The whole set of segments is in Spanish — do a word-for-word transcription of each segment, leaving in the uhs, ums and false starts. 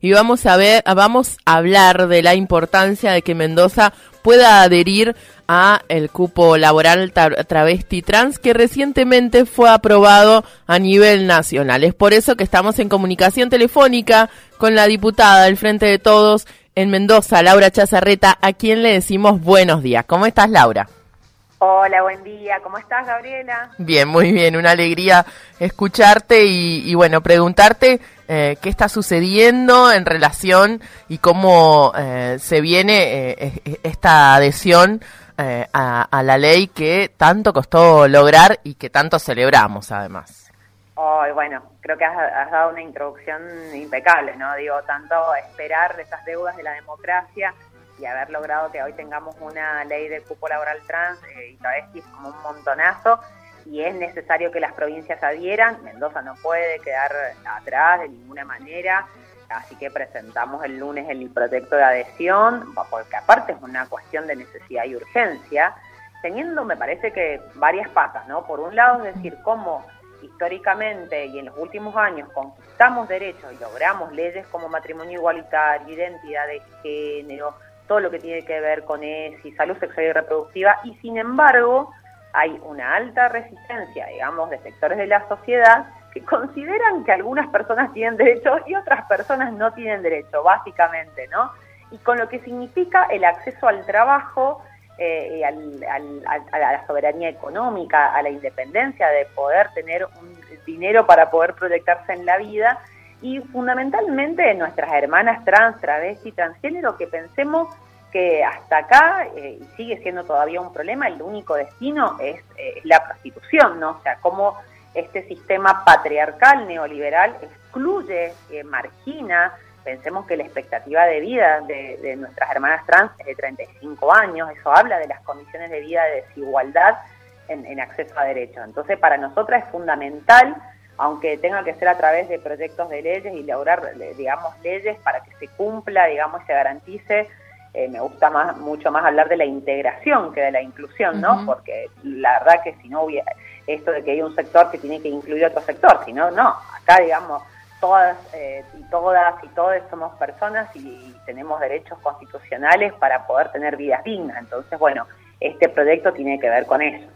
y vamos a ver, vamos a hablar de la importancia de que Mendoza pueda adherir a el cupo laboral tra- travesti trans que recientemente fue aprobado a nivel nacional. Es por eso que estamos en comunicación telefónica con la diputada del Frente de Todos en Mendoza, Laura Chazarreta, a quien le decimos buenos días. ¿Cómo estás, Laura? Hola, buen día. ¿Cómo estás, Gabriela? Bien, muy bien. Una alegría escucharte y, y bueno, preguntarte eh, qué está sucediendo en relación y cómo eh, se viene eh, esta adhesión eh, a, a la ley que tanto costó lograr y que tanto celebramos, además. Oh, bueno, creo que has, has dado una introducción impecable, ¿no? Digo, tanto esperar de esas deudas de la democracia y haber logrado que hoy tengamos una ley de cupo laboral trans eh, y travesti es como un montonazo, y es necesario que las provincias adhieran. Mendoza no puede quedar atrás de ninguna manera, así que presentamos el lunes el proyecto de adhesión, porque aparte es una cuestión de necesidad y urgencia, teniendo, me parece que varias patas, ¿no? Por un lado, es decir, cómo históricamente y en los últimos años conquistamos derechos y logramos leyes como matrimonio igualitario, identidad de género, todo lo que tiene que ver con E S I, salud sexual y reproductiva, y sin embargo hay una alta resistencia, digamos, de sectores de la sociedad que consideran que algunas personas tienen derechos y otras personas no tienen derecho, básicamente, ¿no? Y con lo que significa el acceso al trabajo, eh, al, al, a la soberanía económica, a la independencia de poder tener un dinero para poder proyectarse en la vida, y fundamentalmente nuestras hermanas trans, travesti, transgénero, que pensemos que hasta acá, eh, y sigue siendo todavía un problema, el único destino es, eh, es la prostitución, ¿no? O sea, cómo este sistema patriarcal, neoliberal, excluye, eh, margina. Pensemos que la expectativa de vida de, de nuestras hermanas trans es de treinta y cinco años, eso habla de las condiciones de vida de desigualdad en, en acceso a derechos. Entonces, para nosotras es fundamental, aunque tenga que ser a través de proyectos de leyes y lograr, digamos, leyes para que se cumpla, digamos, y se garantice. Eh, me gusta más, mucho más hablar de la integración que de la inclusión, ¿no? Uh-huh. Porque la verdad que si no hubiera esto de que hay un sector que tiene que incluir otro sector, si no, no, acá, digamos, todas eh, y todas y todos somos personas y, y tenemos derechos constitucionales para poder tener vidas dignas. Entonces, bueno, este proyecto tiene que ver con eso.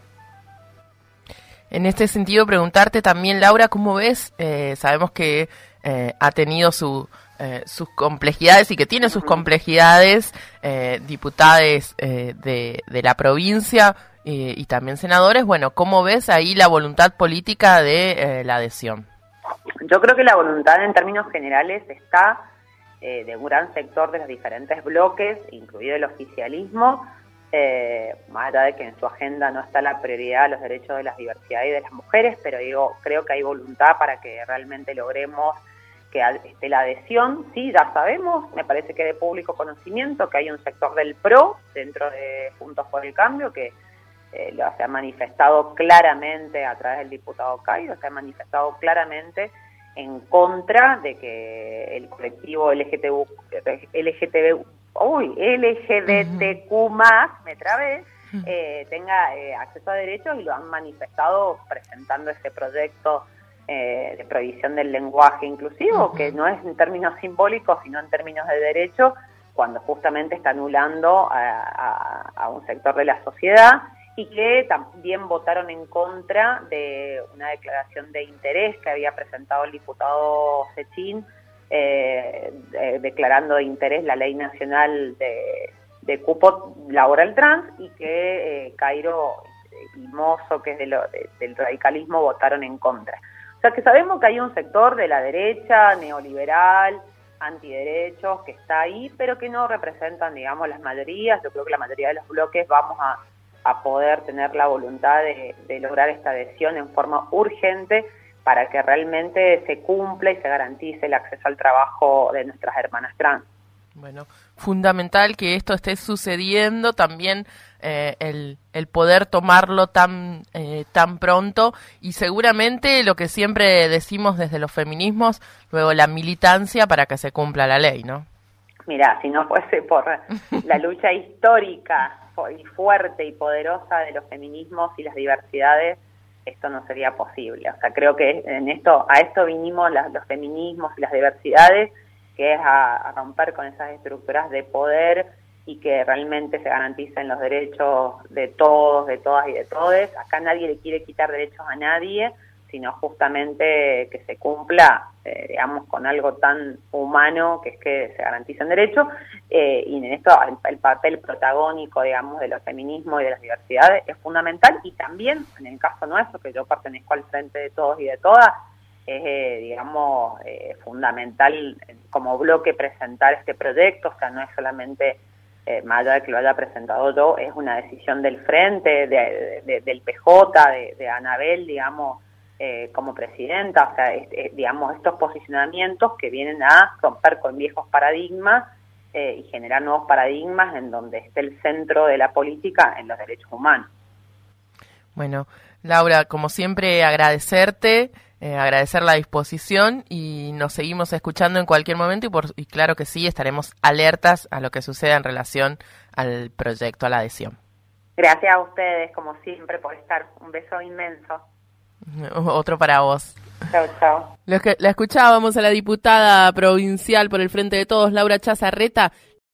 En este sentido, preguntarte también, Laura, ¿cómo ves? Eh, sabemos que eh, ha tenido su, eh, sus complejidades y que tiene sus complejidades, eh, diputados eh, de, de la provincia eh, y también senadores. Bueno, ¿cómo ves ahí la voluntad política de eh, la adhesión? Yo creo que la voluntad en términos generales está eh, de un gran sector de los diferentes bloques, incluido el oficialismo, Eh, más allá de que en su agenda no está la prioridad a los derechos de las diversidades y de las mujeres, pero digo, creo que hay voluntad para que realmente logremos que esté la adhesión. Sí, ya sabemos, me parece que de público conocimiento, que hay un sector del PRO dentro de Juntos por el Cambio que eh, lo se ha manifestado claramente a través del diputado Cairo, se ha manifestado claramente en contra de que el colectivo L G T B, L G T B uy, L G B T Q más, uh-huh. me trabé, eh, tenga eh, acceso a derechos, y lo han manifestado presentando ese proyecto eh, de prohibición del lenguaje inclusivo, uh-huh. que no es en términos simbólicos, sino en términos de derecho, cuando justamente está anulando a, a, a un sector de la sociedad, y que también votaron en contra de una declaración de interés que había presentado el diputado Sechín, Eh, eh, declarando de interés la ley nacional de, de cupo laboral trans, y que eh, Cairo y Mozo, que es de lo, de, del radicalismo, votaron en contra. O sea que sabemos que hay un sector de la derecha neoliberal, antiderechos, que está ahí, pero que no representan, digamos, las mayorías. Yo creo que la mayoría de los bloques vamos a, a poder tener la voluntad de, de lograr esta adhesión en forma urgente, para que realmente se cumpla y se garantice el acceso al trabajo de nuestras hermanas trans. Bueno, fundamental que esto esté sucediendo, también eh, el, el poder tomarlo tan, eh, tan pronto, y seguramente lo que siempre decimos desde los feminismos, luego la militancia para que se cumpla la ley, ¿no? Mira, si no fuese por la lucha histórica y fuerte y poderosa de los feminismos y las diversidades, esto no sería posible. O sea, creo que en esto, a esto vinimos las, los feminismos y las diversidades, que es a, a romper con esas estructuras de poder y que realmente se garanticen los derechos de todos, de todas y de todes. Acá nadie le quiere quitar derechos a nadie, sino justamente que se cumpla, eh, digamos, con algo tan humano que es que se garanticen derechos, eh, y en esto el, el papel protagónico, digamos, de los feminismos y de las diversidades es fundamental, y también, en el caso nuestro, que yo pertenezco al Frente de Todos y de Todas, es, eh, digamos, eh, fundamental como bloque presentar este proyecto, o sea, no es solamente, eh, más allá de que lo haya presentado yo, es una decisión del Frente, de, de, de, del P J, de, de Anabel, digamos, Eh, como presidenta, o sea, es, es, digamos, estos posicionamientos que vienen a romper con viejos paradigmas eh, y generar nuevos paradigmas en donde esté el centro de la política en los derechos humanos. Bueno, Laura, como siempre, agradecerte, eh, agradecer la disposición y nos seguimos escuchando en cualquier momento y, por, y claro que sí, estaremos alertas a lo que suceda en relación al proyecto, a la adhesión. Gracias a ustedes, como siempre, por estar. Un beso inmenso. Otro para vos. Chao, chao. La escuchábamos a la diputada provincial por el Frente de Todos, Laura Chazarreta.